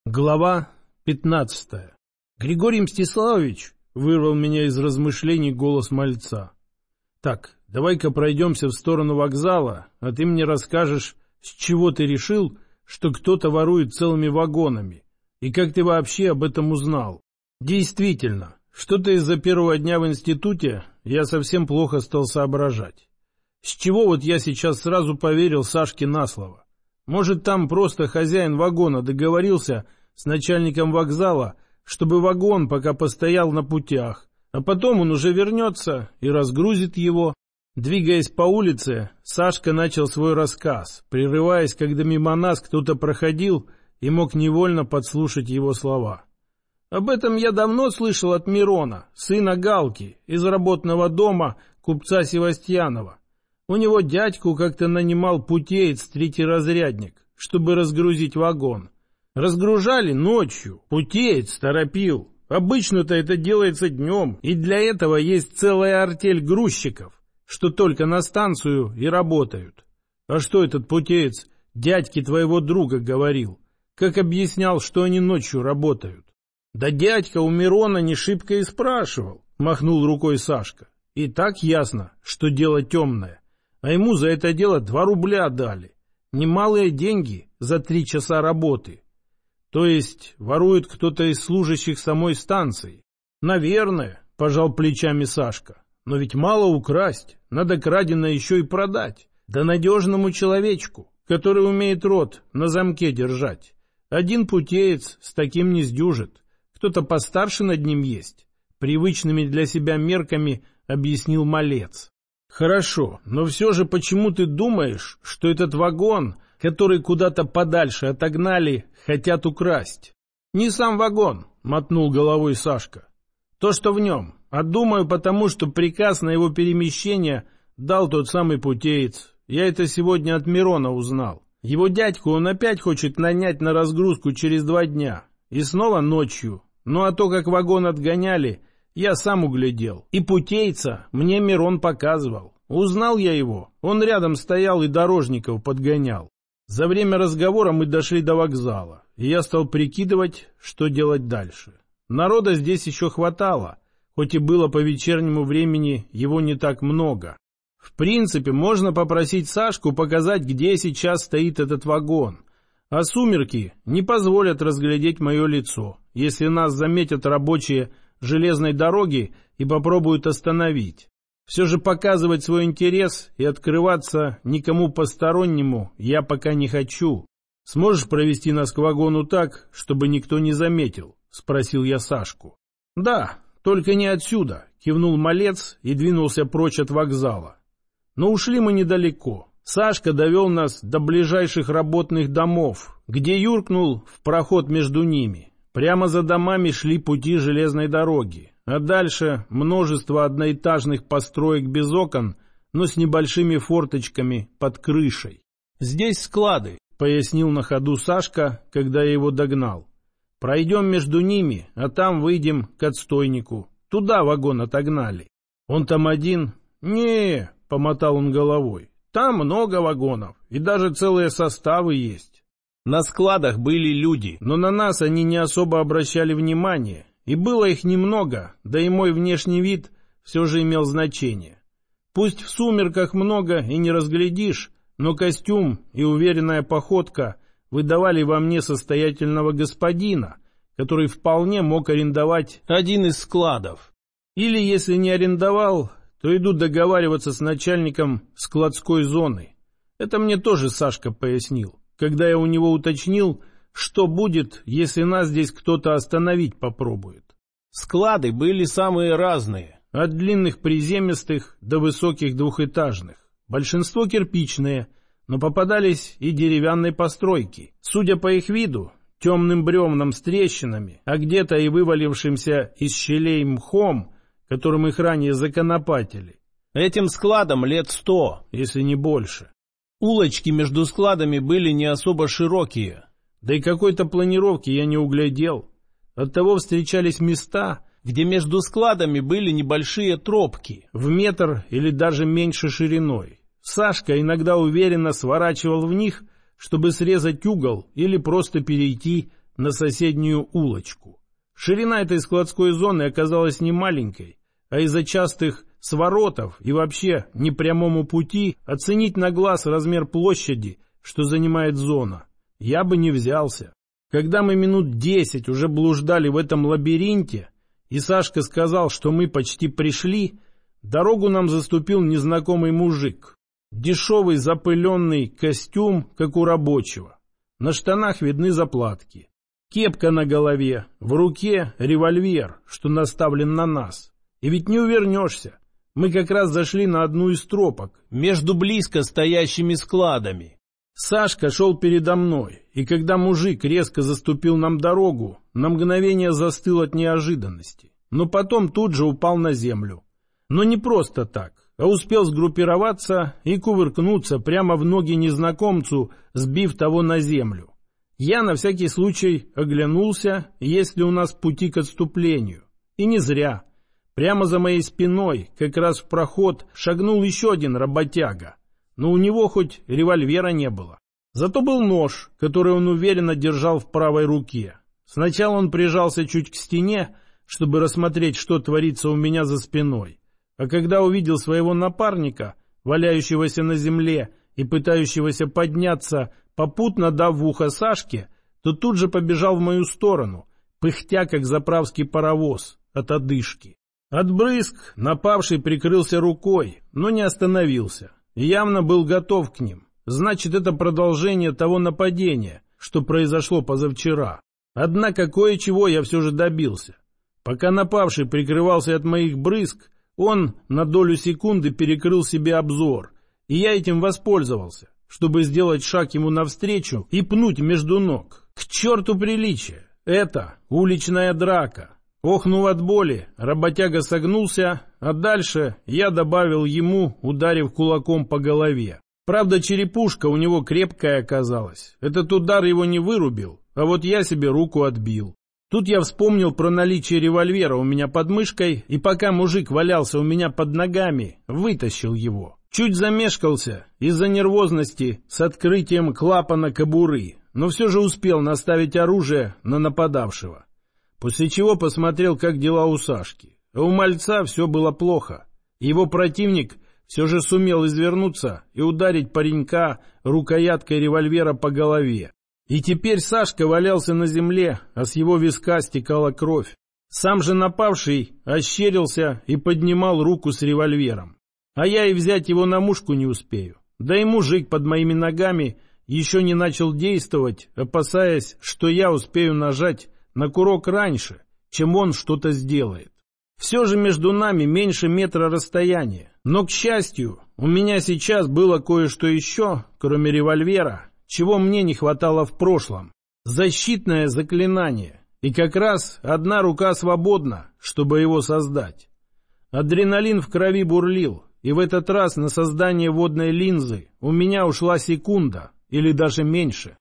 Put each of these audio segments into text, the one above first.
Глава 15. Григорий Мстиславович, вырвал меня из размышлений голос мальца. Так, давай-ка пройдемся в сторону вокзала, а ты мне расскажешь, с чего ты решил, что кто-то ворует целыми вагонами, и как ты вообще об этом узнал. Действительно, что-то из-за первого дня в институте я совсем плохо стал соображать. С чего вот я сейчас сразу поверил Сашке на слово? Может, там просто хозяин вагона договорился с начальником вокзала, чтобы вагон пока постоял на путях, а потом он уже вернется и разгрузит его. Двигаясь по улице, Сашка начал свой рассказ, прерываясь, когда мимо нас кто-то проходил и мог невольно подслушать его слова. Об этом я давно слышал от Мирона, сына Галки, из работного дома купца Севастьянова. У него дядьку как-то нанимал путеец третьеразрядник, чтобы разгрузить вагон. Разгружали ночью, путеец торопил. Обычно-то это делается днем, и для этого есть целая артель грузчиков, что только на станцию и работают. А что этот путеец дядьке твоего друга говорил? Как объяснял, что они ночью работают? Да дядька у Мирона не шибко и спрашивал, махнул рукой Сашка. И так ясно, что дело темное. А ему за это дело 2 рубля дали. Немалые деньги за 3 часа работы. То есть ворует кто-то из служащих самой станции. Наверное, пожал плечами Сашка. Но ведь мало украсть, надо краденое еще и продать. Да надежному человечку, который умеет рот на замке держать. Один путеец с таким не сдюжит. Кто-то постарше над ним есть. Привычными для себя мерками объяснил малец. Хорошо, но все же почему ты думаешь, что этот вагон, который куда-то подальше отогнали, хотят украсть? Не сам вагон, мотнул головой Сашка. То, что в нем. А думаю, потому что приказ на его перемещение дал тот самый путеец. Я это сегодня от Мирона узнал. Его дядьку он опять хочет нанять на разгрузку через 2 дня. И снова ночью. Ну а то, как вагон отгоняли, я сам углядел. И путейца мне Мирон показывал. Узнал я его. Он рядом стоял и дорожников подгонял. За время разговора мы дошли до вокзала, и я стал прикидывать, что делать дальше. Народа здесь еще хватало, хоть и было по вечернему времени его не так много. В принципе, можно попросить Сашку показать, где сейчас стоит этот вагон. А сумерки не позволят разглядеть мое лицо, если нас заметят рабочие железной дороги и попробуют остановить. Все же показывать свой интерес и открываться никому постороннему я пока не хочу. Сможешь провести нас к вагону так, чтобы никто не заметил? — спросил я Сашку. — Да, только не отсюда, — кивнул малец и двинулся прочь от вокзала. Но ушли мы недалеко. Сашка довел нас до ближайших работных домов, где юркнул в проход между ними. Прямо за домами шли пути железной дороги, а дальше множество одноэтажных построек без окон, но с небольшими форточками под крышей. «Здесь склады», — пояснил на ходу Сашка, когда я его догнал. «Пройдем между ними, а там выйдем к отстойнику. Туда вагон отогнали». «Он там один?» «Не», — помотал он головой. «Там много вагонов, и даже целые составы есть». На складах были люди, но на нас они не особо обращали внимания, и было их немного, да и мой внешний вид все же имел значение. Пусть в сумерках много и не разглядишь, но костюм и уверенная походка выдавали во мне состоятельного господина, который вполне мог арендовать один из складов. Или, если не арендовал, то иду договариваться с начальником складской зоны. Это мне тоже Сашка пояснил, когда я у него уточнил, что будет, если нас здесь кто-то остановить попробует. Склады были самые разные, от длинных приземистых до высоких двухэтажных. Большинство кирпичные, но попадались и деревянные постройки. Судя по их виду, темным бревнам с трещинами, а где-то и вывалившимся из щелей мхом, которым их ранее законопатили. Этим складам лет 100, если не больше. Улочки между складами были не особо широкие, да и какой-то планировки я не углядел. Оттого встречались места, где между складами были небольшие тропки, в метр или даже меньше шириной. Сашка иногда уверенно сворачивал в них, чтобы срезать угол или просто перейти на соседнюю улочку. Ширина этой складской зоны оказалась не маленькой, а из-за частых своротов и вообще непрямому пути оценить на глаз размер площади, что занимает зона, я бы не взялся. Когда мы минут 10 уже блуждали в этом лабиринте, и Сашка сказал, что мы почти пришли, дорогу нам заступил незнакомый мужик. Дешевый запыленный костюм, как у рабочего. На штанах видны заплатки. Кепка на голове, в руке револьвер, что наставлен на нас. И ведь не увернешься. Мы как раз зашли на одну из тропок, между близко стоящими складами. Сашка шел передо мной, и когда мужик резко заступил нам дорогу, на мгновение застыл от неожиданности, но потом тут же упал на землю. Но не просто так, а успел сгруппироваться и кувыркнуться прямо в ноги незнакомцу, сбив того на землю. Я на всякий случай оглянулся, есть ли у нас пути к отступлению. И не зря. Прямо за моей спиной, как раз в проход, шагнул еще один работяга. Но у него хоть револьвера не было. Зато был нож, который он уверенно держал в правой руке. Сначала он прижался чуть к стене, чтобы рассмотреть, что творится у меня за спиной. А когда увидел своего напарника, валяющегося на земле и пытающегося подняться, попутно дав в ухо Сашке, то тут же побежал в мою сторону, пыхтя, как заправский паровоз, от одышки. От брызг напавший прикрылся рукой, но не остановился. Явно был готов к ним. Значит, это продолжение того нападения, что произошло позавчера. Однако кое-чего я все же добился. Пока напавший прикрывался от моих брызг, он на долю секунды перекрыл себе обзор, и я этим воспользовался, чтобы сделать шаг ему навстречу и пнуть между ног. К черту приличие! Это уличная драка. Охнув от боли, работяга согнулся, а дальше я добавил ему, ударив кулаком по голове. Правда, черепушка у него крепкая оказалась. Этот удар его не вырубил, а вот я себе руку отбил. Тут я вспомнил про наличие револьвера у меня под мышкой, и пока мужик валялся у меня под ногами, вытащил его. Чуть замешкался из-за нервозности с открытием клапана кобуры, но все же успел наставить оружие на нападавшего. После чего посмотрел, как дела у Сашки. А у мальца все было плохо. Его противник все же сумел извернуться и ударить паренька рукояткой револьвера по голове. И теперь Сашка валялся на земле, а с его виска стекала кровь. Сам же напавший ощерился и поднимал руку с револьвером. А я и взять его на мушку не успею. Да и мужик под моими ногами еще не начал действовать, опасаясь, что я успею нажать на курок раньше, чем он что-то сделает. Все же между нами меньше метра расстояния. Но, к счастью, у меня сейчас было кое-что еще, кроме револьвера, чего мне не хватало в прошлом. Защитное заклинание. И как раз одна рука свободна, чтобы его создать. Адреналин в крови бурлил, и в этот раз на создание водной линзы у меня ушла секунда, или даже меньше.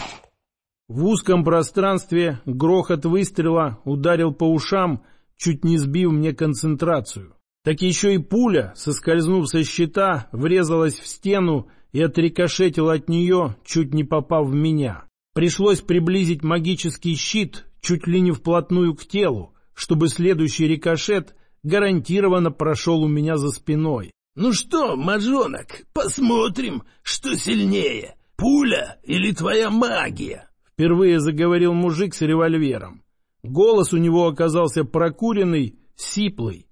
В узком пространстве грохот выстрела ударил по ушам, чуть не сбив мне концентрацию. Так еще и пуля, соскользнув со щита, врезалась в стену и отрикошетила от нее, чуть не попав в меня. Пришлось приблизить магический щит чуть ли не вплотную к телу, чтобы следующий рикошет гарантированно прошел у меня за спиной. «Ну что, мажонок, посмотрим, что сильнее, пуля или твоя магия?» Впервые заговорил мужик с револьвером. Голос у него оказался прокуренный, сиплый.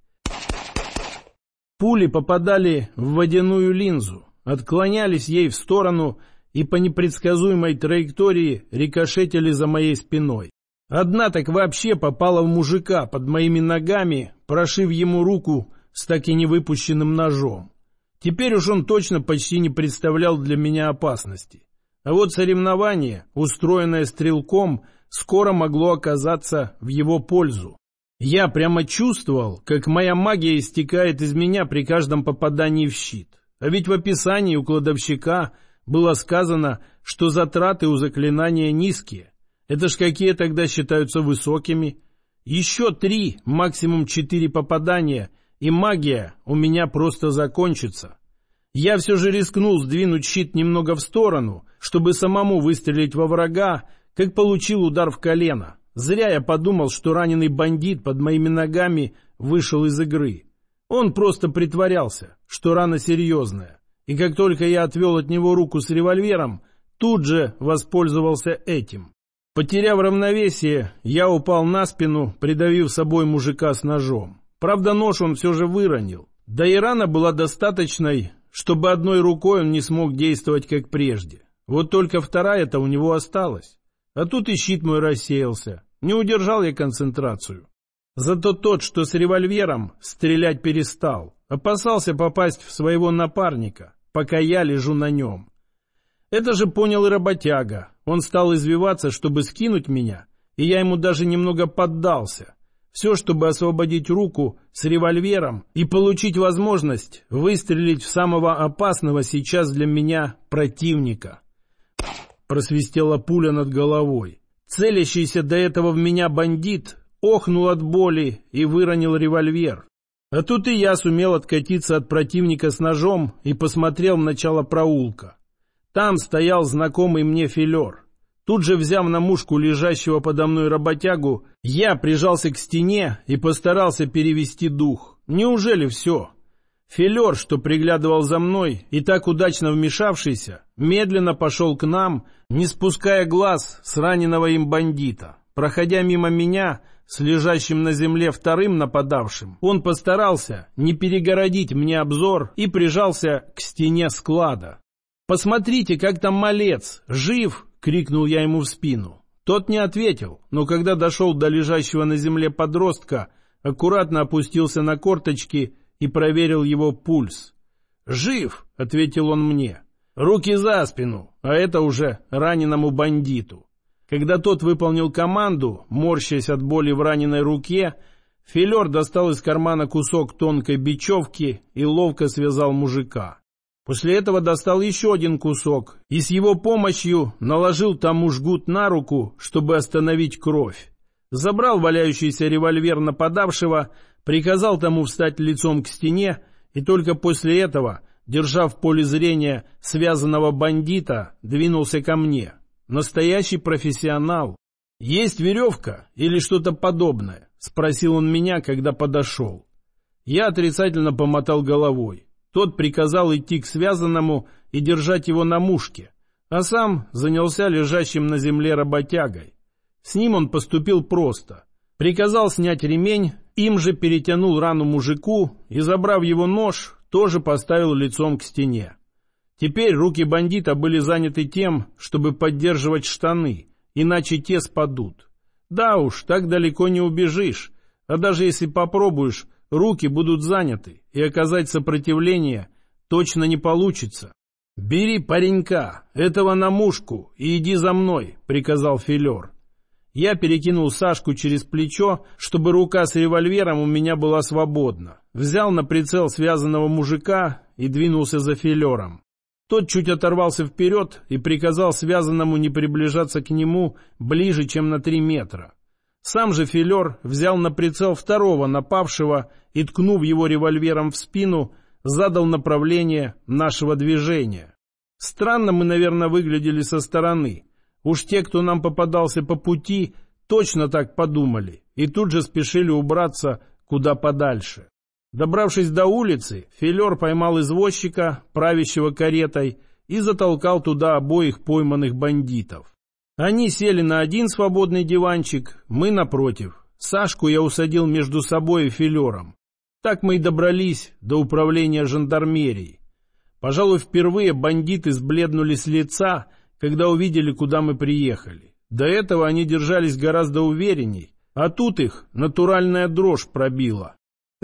Пули попадали в водяную линзу, отклонялись ей в сторону и по непредсказуемой траектории рикошетили за моей спиной. Одна так вообще попала в мужика под моими ногами, прошив ему руку с так и не выпущенным ножом. Теперь уж он точно почти не представлял для меня опасности. А вот соревнование, устроенное стрелком, скоро могло оказаться в его пользу. Я прямо чувствовал, как моя магия истекает из меня при каждом попадании в щит. А ведь в описании у кладовщика было сказано, что затраты у заклинания низкие. Это ж какие тогда считаются высокими? Еще 3, максимум 4 попадания, и магия у меня просто закончится. Я все же рискнул сдвинуть щит немного в сторону, чтобы самому выстрелить во врага, как получил удар в колено. Зря я подумал, что раненый бандит под моими ногами вышел из игры. Он просто притворялся, что рана серьезная. И как только я отвел от него руку с револьвером, тут же воспользовался этим. Потеряв равновесие, я упал на спину, придавив собой мужика с ножом. Правда, нож он все же выронил. Да и рана была достаточной, чтобы одной рукой он не смог действовать как прежде. Вот только вторая-то у него осталась. А тут и щит мой рассеялся. Не удержал я концентрацию. Зато тот, что с револьвером, стрелять перестал. Опасался попасть в своего напарника, пока я лежу на нем. Это же понял и работяга. Он стал извиваться, чтобы скинуть меня, и я ему даже немного поддался. Все, чтобы освободить руку с револьвером и получить возможность выстрелить в самого опасного сейчас для меня противника. Просвистела пуля над головой. Целящийся до этого в меня бандит охнул от боли и выронил револьвер. А тут и я сумел откатиться от противника с ножом и посмотрел в начало проулка. Там стоял знакомый мне филер. Тут же, взяв на мушку лежащего подо мной работягу, я прижался к стене и постарался перевести дух. Неужели все? Филер, что приглядывал за мной и так удачно вмешавшийся, медленно пошел к нам, не спуская глаз с раненого им бандита. Проходя мимо меня с лежащим на земле вторым нападавшим, он постарался не перегородить мне обзор и прижался к стене склада. «Посмотрите, как там малец! Жив!» — крикнул я ему в спину. Тот не ответил, но когда дошел до лежащего на земле подростка, аккуратно опустился на корточки и проверил его пульс. «Жив!» — ответил он мне. «Руки за спину!» А это уже раненому бандиту. Когда тот выполнил команду, морщась от боли в раненой руке, филер достал из кармана кусок тонкой бечевки и ловко связал мужика. После этого достал еще один кусок и с его помощью наложил тому жгут на руку, чтобы остановить кровь. Забрал валяющийся револьвер нападавшего, приказал тому встать лицом к стене и только после этого, держа в поле зрения связанного бандита, двинулся ко мне. Настоящий профессионал. «Есть веревка или что-то подобное?» — спросил он меня, когда подошел. Я отрицательно помотал головой. Тот приказал идти к связанному и держать его на мушке, а сам занялся лежащим на земле работягой. С ним он поступил просто. Приказал снять ремень, им же перетянул рану мужику и, забрав его нож, тоже поставил лицом к стене. Теперь руки бандита были заняты тем, чтобы поддерживать штаны, иначе те спадут. Да уж, так далеко не убежишь, а даже если попробуешь, руки будут заняты, и оказать сопротивление точно не получится. «Бери паренька, этого на мушку, и иди за мной», — приказал филер. Я перекинул Сашку через плечо, чтобы рука с револьвером у меня была свободна. Взял на прицел связанного мужика и двинулся за филером. Тот чуть оторвался вперед и приказал связанному не приближаться к нему ближе, чем на 3 метра. Сам же филер взял на прицел второго напавшего и, ткнув его револьвером в спину, задал направление нашего движения. Странно мы, наверное, выглядели со стороны. Уж те, кто нам попадался по пути, точно так подумали и тут же спешили убраться куда подальше. Добравшись до улицы, филер поймал извозчика, правящего каретой, и затолкал туда обоих пойманных бандитов. Они сели на один свободный диванчик, мы напротив. Сашку я усадил между собой и филером. Так мы и добрались до управления жандармерии. Пожалуй, впервые бандиты сбледнули с лица, когда увидели, куда мы приехали. До этого они держались гораздо уверенней, а тут их натуральная дрожь пробила.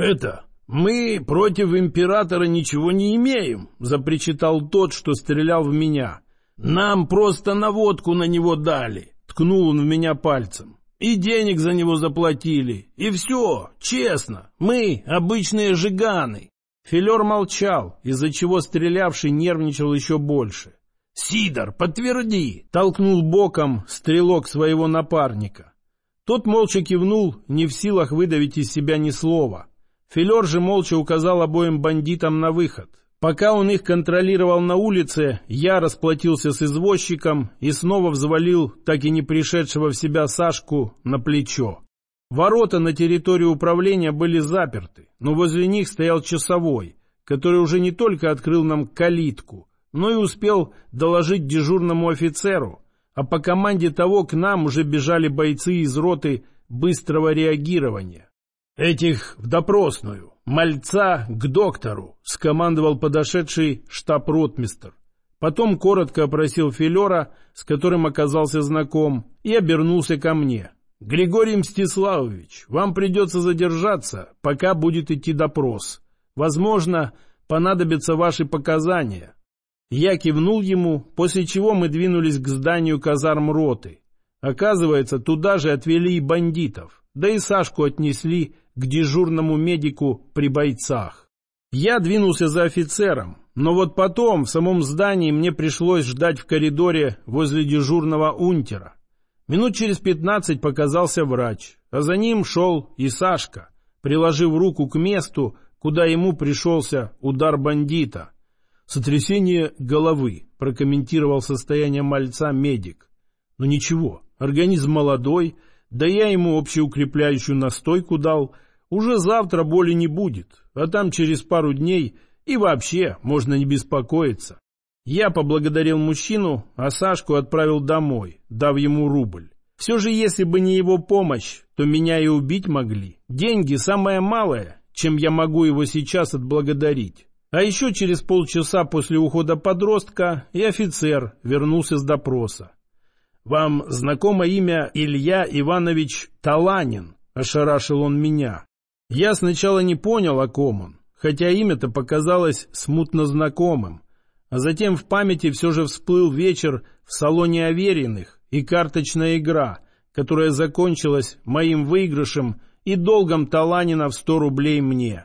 «Мы против императора ничего не имеем», — запричитал тот, что стрелял в меня. «Нам просто наводку на него дали», — ткнул он в меня пальцем. «И денег за него заплатили, и все, честно, мы обычные жиганы». Филер молчал, из-за чего стрелявший нервничал еще больше. «Сидор, подтверди!» — толкнул боком стрелок своего напарника. Тот молча кивнул, не в силах выдавить из себя ни слова. Филер же молча указал обоим бандитам на выход. Пока он их контролировал на улице, я расплатился с извозчиком и снова взвалил так и не пришедшего в себя Сашку на плечо. Ворота на территорию управления были заперты, но возле них стоял часовой, который уже не только открыл нам калитку, но и успел доложить дежурному офицеру, а по команде того к нам уже бежали бойцы из роты быстрого реагирования. «Этих в допросную, мальца к доктору», — скомандовал подошедший штаб-ротмистр. Потом коротко опросил филера, с которым оказался знаком, и обернулся ко мне. «Григорий Мстиславович, вам придется задержаться, пока будет идти допрос. Возможно, понадобятся ваши показания». Я кивнул ему, после чего мы двинулись к зданию казарм роты. Оказывается, туда же отвели и бандитов, да и Сашку отнесли к дежурному медику при бойцах. Я двинулся за офицером, но вот потом в самом здании мне пришлось ждать в коридоре возле дежурного унтера. Минут через 15 показался врач, а за ним шел и Сашка, приложив руку к месту, куда ему пришелся удар бандита. «Сотрясение головы», — прокомментировал состояние мальца медик. «Но ничего, организм молодой, да я ему общеукрепляющую настойку дал. Уже завтра боли не будет, а там через пару дней и вообще можно не беспокоиться». Я поблагодарил мужчину, а Сашку отправил домой, дав ему рубль. Все же, если бы не его помощь, то меня и убить могли. Деньги самое малое, чем я могу его сейчас отблагодарить. А еще через полчаса после ухода подростка и офицер вернулся с допроса. «Вам знакомо имя Илья Иванович Таланин?» – ошарашил он меня. Я сначала не понял, о ком он, хотя имя-то показалось смутно знакомым. А затем в памяти все же всплыл вечер в салоне Авериных и карточная игра, которая закончилась моим выигрышем и долгом Таланина в 100 рублей мне.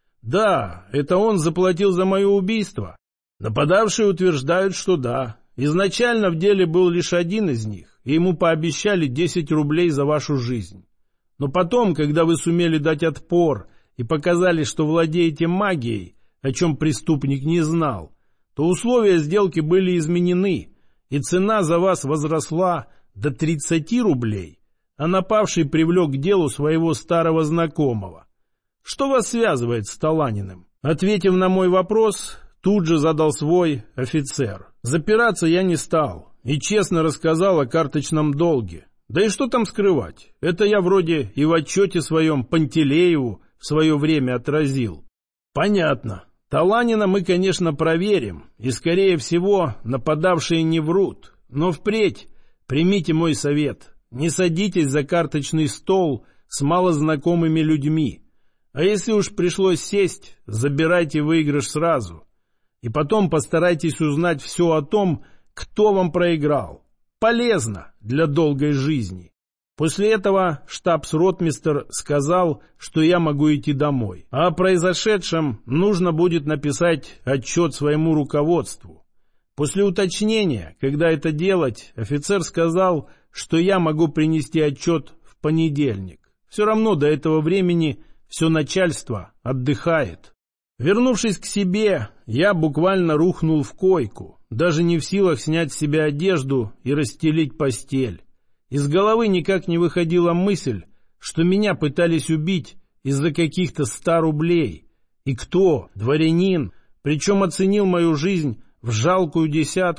Да, это он заплатил за мое убийство. Нападавшие утверждают, что да. Изначально в деле был лишь один из них, и ему пообещали 10 рублей за вашу жизнь. Но потом, когда вы сумели дать отпор и показали, что владеете магией, о чем преступник не знал, то условия сделки были изменены, и цена за вас возросла до 30 рублей, а напавший привлек к делу своего старого знакомого. Что вас связывает с Таланиным? Ответив на мой вопрос, тут же задал свой офицер. Запираться я не стал и честно рассказал о карточном долге. Да и что там скрывать? Это я вроде и в отчете своем Пантелееву в свое время отразил. Понятно. Таланина мы, конечно, проверим, и, скорее всего, нападавшие не врут. Но впредь примите мой совет. Не садитесь за карточный стол с малознакомыми людьми. А если уж пришлось сесть, забирайте выигрыш сразу. И потом постарайтесь узнать все о том, кто вам проиграл. Полезно для долгой жизни. После этого штабс-ротмистр сказал, что я могу идти домой. А о произошедшем нужно будет написать отчет своему руководству. После уточнения, когда это делать, офицер сказал, что я могу принести отчет в понедельник. Все равно до этого времени все начальство отдыхает. Вернувшись к себе, я буквально рухнул в койку, даже не в силах снять с себя одежду и расстелить постель. Из головы никак не выходила мысль, что меня пытались убить из-за каких-то 100 рублей. И кто? Дворянин, причем оценил мою жизнь в жалкую 10.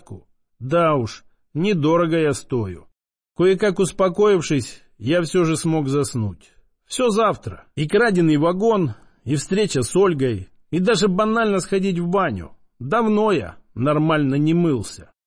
Да уж, недорого я стою. Кое-как успокоившись, я все же смог заснуть. Все завтра. И краденый вагон, и встреча с Ольгой, и даже банально сходить в баню. Давно я нормально не мылся.